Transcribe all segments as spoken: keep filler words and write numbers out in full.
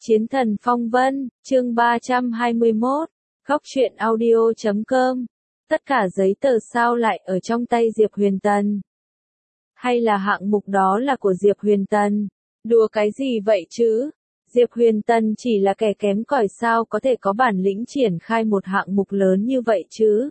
Chiến thần phong vân, chương ba trăm hai mươi mốt, góc truyện audio chấm com. Tất cả giấy tờ sao lại ở trong tay Diệp Huyền Tần? Hay là hạng mục đó là của Diệp Huyền Tần? Đùa cái gì vậy chứ? Diệp Huyền Tần chỉ là kẻ kém cỏi sao có thể có bản lĩnh triển khai một hạng mục lớn như vậy chứ?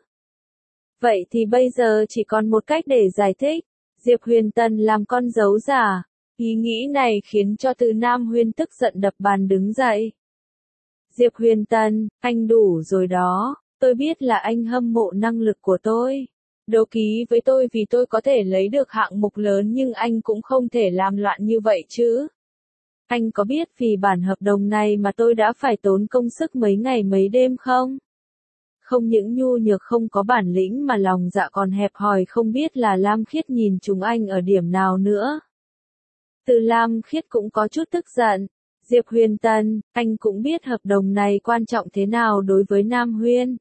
Vậy thì bây giờ chỉ còn một cách để giải thích. Diệp Huyền Tần làm con dấu giả. Ý nghĩ này khiến cho Từ Nam Huyên tức giận đập bàn đứng dậy. Diệp Huyền Tần, anh đủ rồi đó, tôi biết là anh hâm mộ năng lực của tôi. Đấu ký với tôi vì tôi có thể lấy được hạng mục lớn nhưng anh cũng không thể làm loạn như vậy chứ. Anh có biết vì bản hợp đồng này mà tôi đã phải tốn công sức mấy ngày mấy đêm không? Không những nhu nhược không có bản lĩnh mà lòng dạ còn hẹp hòi, không biết là Lam Khiết nhìn chúng anh ở điểm nào nữa. Từ Lam Khiết cũng có chút tức giận. Diệp Huyền Tần, anh cũng biết hợp đồng này quan trọng thế nào đối với Nam Huyên.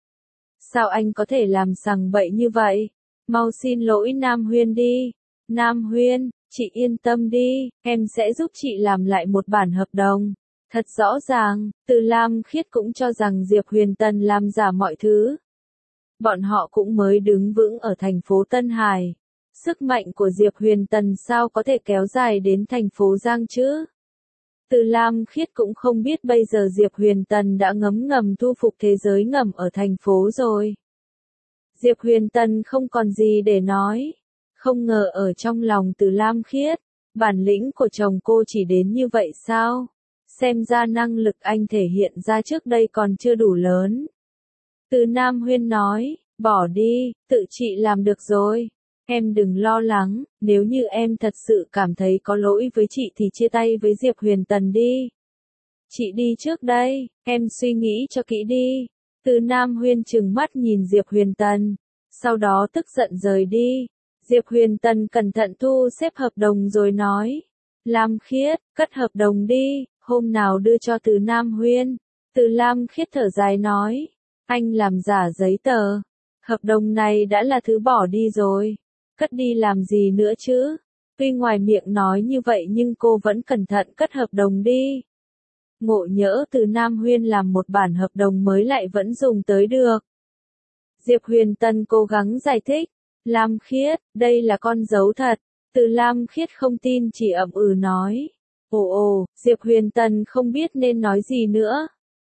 Sao anh có thể làm sằng bậy như vậy? Mau xin lỗi Nam Huyên đi. Nam Huyên, chị yên tâm đi, em sẽ giúp chị làm lại một bản hợp đồng. Thật rõ ràng, Từ Lam Khiết cũng cho rằng Diệp Huyền Tần làm giả mọi thứ. Bọn họ cũng mới đứng vững ở thành phố Tân Hải. Sức mạnh của Diệp Huyền Tần sao có thể kéo dài đến thành phố Giang chứ? Từ Lam Khiết cũng không biết bây giờ Diệp Huyền Tần đã ngấm ngầm thu phục thế giới ngầm ở thành phố rồi. Diệp Huyền Tần không còn gì để nói. Không ngờ ở trong lòng Từ Lam Khiết, bản lĩnh của chồng cô chỉ đến như vậy sao? Xem ra năng lực anh thể hiện ra trước đây còn chưa đủ lớn. Từ Nam Huyên nói, bỏ đi, tự chị làm được rồi. Em đừng lo lắng, nếu như em thật sự cảm thấy có lỗi với chị thì chia tay với Diệp Huyền Tần đi. Chị đi trước đây, em suy nghĩ cho kỹ đi. Từ Nam Huyên trừng mắt nhìn Diệp Huyền Tần, sau đó tức giận rời đi. Diệp Huyền Tần cẩn thận thu xếp hợp đồng rồi nói, Lam Khiết, cất hợp đồng đi, hôm nào đưa cho Từ Nam Huyên. Từ Lam Khiết thở dài nói, anh làm giả giấy tờ. Hợp đồng này đã là thứ bỏ đi rồi. Cất đi làm gì nữa chứ? Tuy ngoài miệng nói như vậy nhưng cô vẫn cẩn thận cất hợp đồng đi. Ngộ nhỡ Từ Nam Huyên làm một bản hợp đồng mới lại vẫn dùng tới được. Diệp Huyền Tần cố gắng giải thích. Lam Khiết, đây là con dấu thật. Từ Lam Khiết không tin chỉ ậm ừ nói. Ồ ồ, Diệp Huyền Tần không biết nên nói gì nữa.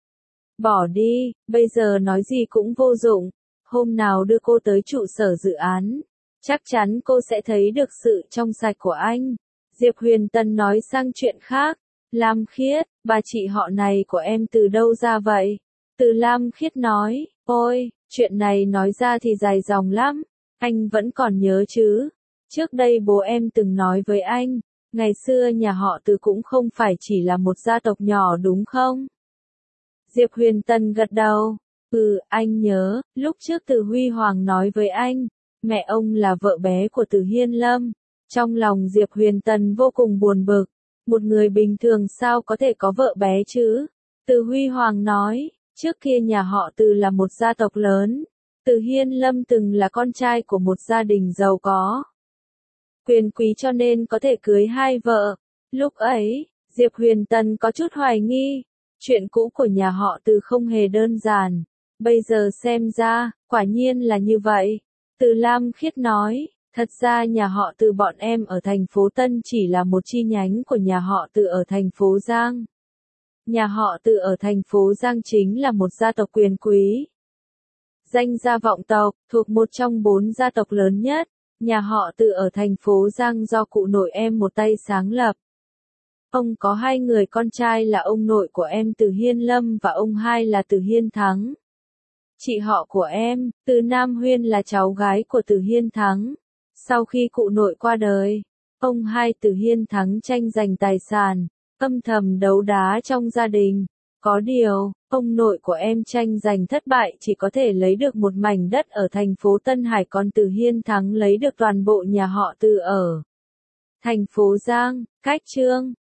Bỏ đi, bây giờ nói gì cũng vô dụng. Hôm nào đưa cô tới trụ sở dự án. Chắc chắn cô sẽ thấy được sự trong sạch của anh. Diệp Huyền Tần nói sang chuyện khác. Lam Khiết, bà chị họ này của em từ đâu ra vậy? Từ Lam Khiết nói, ôi, chuyện này nói ra thì dài dòng lắm. Anh vẫn còn nhớ chứ? Trước đây bố em từng nói với anh, ngày xưa nhà họ Từ cũng không phải chỉ là một gia tộc nhỏ đúng không? Diệp Huyền Tần gật đầu. Ừ, anh nhớ, lúc trước Từ Huy Hoàng nói với anh, mẹ ông là vợ bé của Từ Hiên Lâm. Trong lòng Diệp Huyền Tần vô cùng buồn bực. Một người bình thường sao có thể có vợ bé chứ? Từ Huy Hoàng nói, trước kia nhà họ Từ là một gia tộc lớn. Từ Hiên Lâm từng là con trai của một gia đình giàu có. Quyền quý cho nên có thể cưới hai vợ. Lúc ấy, Diệp Huyền Tần có chút hoài nghi. Chuyện cũ của nhà họ Từ không hề đơn giản. Bây giờ xem ra, quả nhiên là như vậy. Từ Lam Khiết nói, thật ra nhà họ Từ bọn em ở thành phố Tân chỉ là một chi nhánh của nhà họ Từ ở thành phố Giang. Nhà họ Từ ở thành phố Giang chính là một gia tộc quyền quý. Danh gia vọng tộc, thuộc một trong bốn gia tộc lớn nhất. Nhà họ Từ ở thành phố Giang do cụ nội em một tay sáng lập. Ông có hai người con trai là ông nội của em Từ Hiên Lâm và ông hai là Từ Hiên Thắng. Chị họ của em, Từ Nam Huyên là cháu gái của Từ Hiên Thắng. Sau khi cụ nội qua đời, ông hai Từ Hiên Thắng tranh giành tài sản, âm thầm đấu đá trong gia đình. Có điều, ông nội của em tranh giành thất bại chỉ có thể lấy được một mảnh đất ở thành phố Tân Hải, còn Từ Hiên Thắng lấy được toàn bộ nhà họ Từ ở thành phố Giang. Cách chương